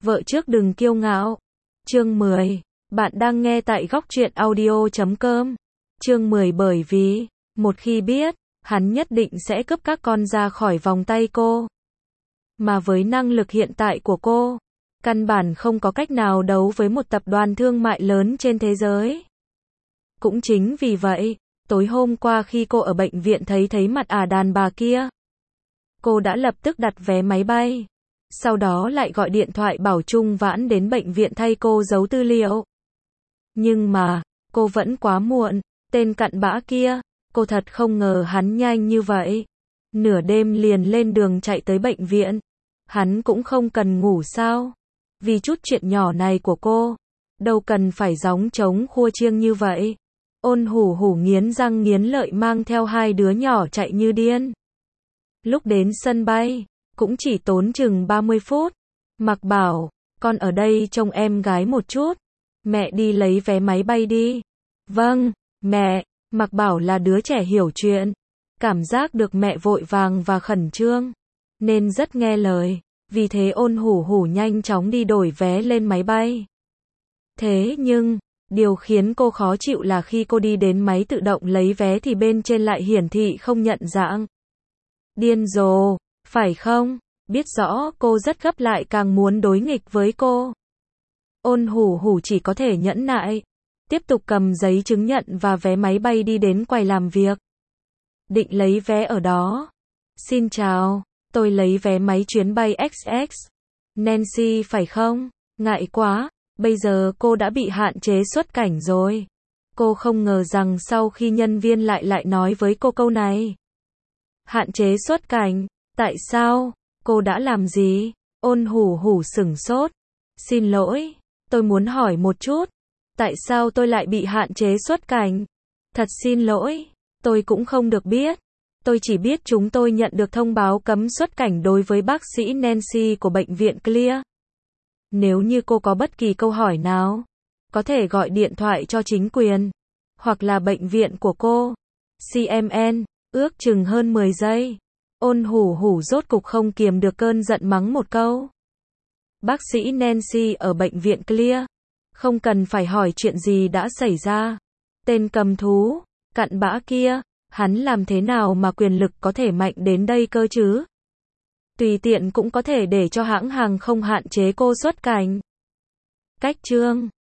Vợ trước đừng kiêu ngạo. Chương 10. Bạn đang nghe tại góc truyện audio.com. Chương 10 bởi vì, một khi biết, hắn nhất định sẽ cướp các con ra khỏi vòng tay cô. Mà với năng lực hiện tại của cô, căn bản không có cách nào đấu với một tập đoàn thương mại lớn trên thế giới. Cũng chính vì vậy, tối hôm qua khi cô ở bệnh viện thấy mặt đàn bà kia, cô đã lập tức đặt vé máy bay. Sau đó lại gọi điện thoại bảo Trung Vãn đến bệnh viện thay cô giấu tư liệu. Nhưng mà, cô vẫn quá muộn, tên cặn bã kia, cô thật không ngờ hắn nhanh như vậy. Nửa đêm liền lên đường chạy tới bệnh viện. Hắn cũng không cần ngủ sao? Vì chút chuyện nhỏ này của cô, đâu cần phải gióng trống khua chiêng như vậy. Ôn Hủ Hủ nghiến răng nghiến lợi mang theo hai đứa nhỏ chạy như điên. Lúc đến sân bay, cũng chỉ tốn chừng 30 phút. Mặc bảo, con ở đây trông em gái một chút. Mẹ đi lấy vé máy bay đi. Vâng, mẹ. Mặc bảo là đứa trẻ hiểu chuyện. Cảm giác được mẹ vội vàng và khẩn trương, nên rất nghe lời. Vì thế Ôn Hủ Hủ nhanh chóng đi đổi vé lên máy bay. Thế nhưng, điều khiến cô khó chịu là khi cô đi đến máy tự động lấy vé thì bên trên lại hiển thị không nhận dạng. Điên rồ, phải không? Biết rõ cô rất gấp lại càng muốn đối nghịch với cô. Ôn Hủ Hủ chỉ có thể nhẫn nại, tiếp tục cầm giấy chứng nhận và vé máy bay đi đến quầy làm việc. Định lấy vé ở đó. Xin chào, tôi lấy vé máy chuyến bay XX. Nancy phải không? Ngại quá, bây giờ cô đã bị hạn chế xuất cảnh rồi. Cô không ngờ rằng sau khi nhân viên lại nói với cô câu này. Hạn chế xuất cảnh, tại sao? Cô đã làm gì? Ôn Hủ Hủ sửng sốt. Xin lỗi, tôi muốn hỏi một chút. Tại sao tôi lại bị hạn chế xuất cảnh? Thật xin lỗi, tôi cũng không được biết. Tôi chỉ biết chúng tôi nhận được thông báo cấm xuất cảnh đối với bác sĩ Nancy của bệnh viện Clear. Nếu như cô có bất kỳ câu hỏi nào, có thể gọi điện thoại cho chính quyền, hoặc là bệnh viện của cô. CMN, ước chừng hơn 10 giây. Ôn Hủ Hủ rốt cục không kiềm được cơn giận mắng một câu. Bác sĩ Nancy ở bệnh viện Clear. Không cần phải hỏi chuyện gì đã xảy ra. Tên cầm thú, cặn bã kia, hắn làm thế nào mà quyền lực có thể mạnh đến đây cơ chứ? Tùy tiện cũng có thể để cho hãng hàng không hạn chế cô xuất cảnh. Cách chương